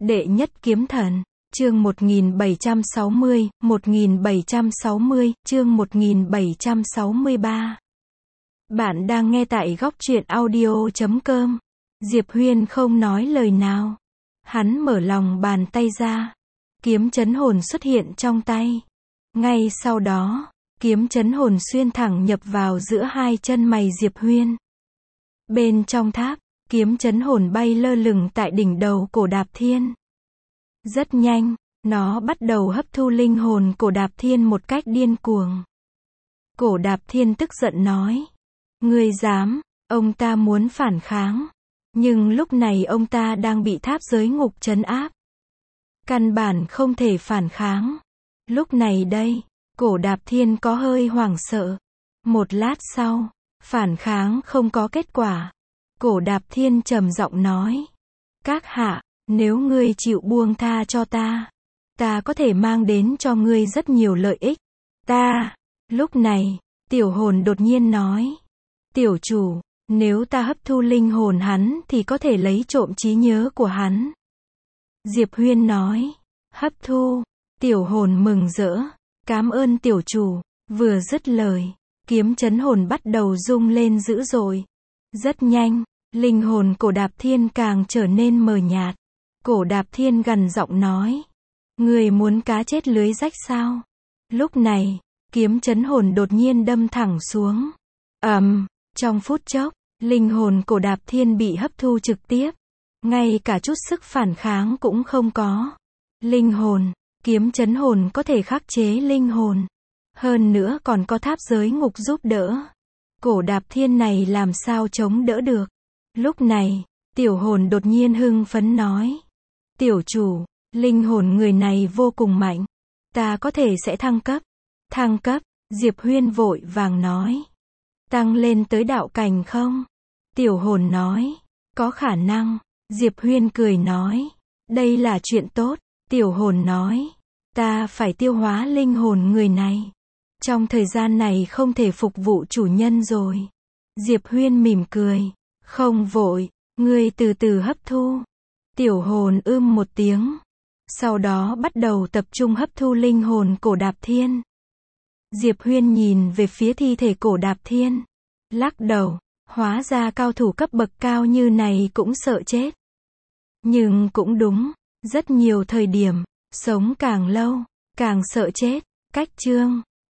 Đệ nhất kiếm thần, chương 1760, 1760, chương 1763. Bạn đang nghe tại góc truyện audio.com. Diệp Huyên không nói lời nào. Hắn mở lòng bàn tay ra. Kiếm chấn hồn xuất hiện trong tay. Ngay sau đó, kiếm chấn hồn xuyên thẳng nhập vào giữa hai chân mày Diệp Huyên. Bên trong tháp, kiếm chấn hồn bay lơ lửng tại đỉnh đầu Cổ Đạp Thiên. Rất nhanh, nó bắt đầu hấp thu linh hồn Cổ Đạp Thiên một cách điên cuồng. Cổ Đạp Thiên tức giận nói: "Ngươi dám?" Ông ta muốn phản kháng, nhưng lúc này ông ta đang bị tháp giới ngục trấn áp. Căn bản không thể phản kháng. Lúc này đây, Cổ Đạp Thiên có hơi hoảng sợ. Một lát sau, phản kháng không có kết quả. Cổ Đạp Thiên trầm giọng nói: "Các hạ, nếu ngươi chịu buông tha cho ta, ta có thể mang đến cho ngươi rất nhiều lợi ích." Ta. Lúc này, tiểu hồn đột nhiên nói: "Tiểu chủ, nếu ta hấp thu linh hồn hắn thì có thể lấy trộm trí nhớ của hắn." Diệp Huyên nói: "Hấp thu." Tiểu hồn mừng rỡ: "Cảm ơn tiểu chủ." Vừa dứt lời, kiếm chấn hồn bắt đầu rung lên dữ dội. Rất nhanh, linh hồn Cổ Đạp Thiên càng trở nên mờ nhạt. Cổ Đạp Thiên gằn giọng nói: "Ngươi muốn cá chết lưới rách sao?" Lúc này, kiếm chấn hồn đột nhiên đâm thẳng xuống. Trong phút chốc, linh hồn Cổ Đạp Thiên bị hấp thu trực tiếp. Ngay cả chút sức phản kháng cũng không có. Linh hồn, kiếm chấn hồn có thể khắc chế linh hồn. Hơn nữa còn có tháp giới ngục giúp đỡ. Cổ Đạp Thiên này làm sao chống đỡ được. Lúc này, tiểu hồn đột nhiên hưng phấn nói: "Tiểu chủ, linh hồn người này vô cùng mạnh. Ta có thể sẽ thăng cấp." "Thăng cấp?" Diệp Huyên vội vàng nói. "Tăng lên tới đạo cảnh không?" Tiểu hồn nói. "Có khả năng." Diệp Huyên cười nói: "Đây là chuyện tốt." Tiểu hồn nói: "Ta phải tiêu hóa linh hồn người này. Trong thời gian này không thể phục vụ chủ nhân rồi." Diệp Huyên mỉm cười: "Không vội, ngươi từ từ hấp thu." Tiểu hồn một tiếng. Sau đó bắt đầu tập trung hấp thu linh hồn Cổ Đạp Thiên. Diệp Huyên nhìn về phía thi thể Cổ Đạp Thiên, lắc đầu, hóa ra cao thủ cấp bậc cao như này cũng sợ chết. Nhưng cũng đúng, rất nhiều thời điểm, sống càng lâu, càng sợ chết. Cách chương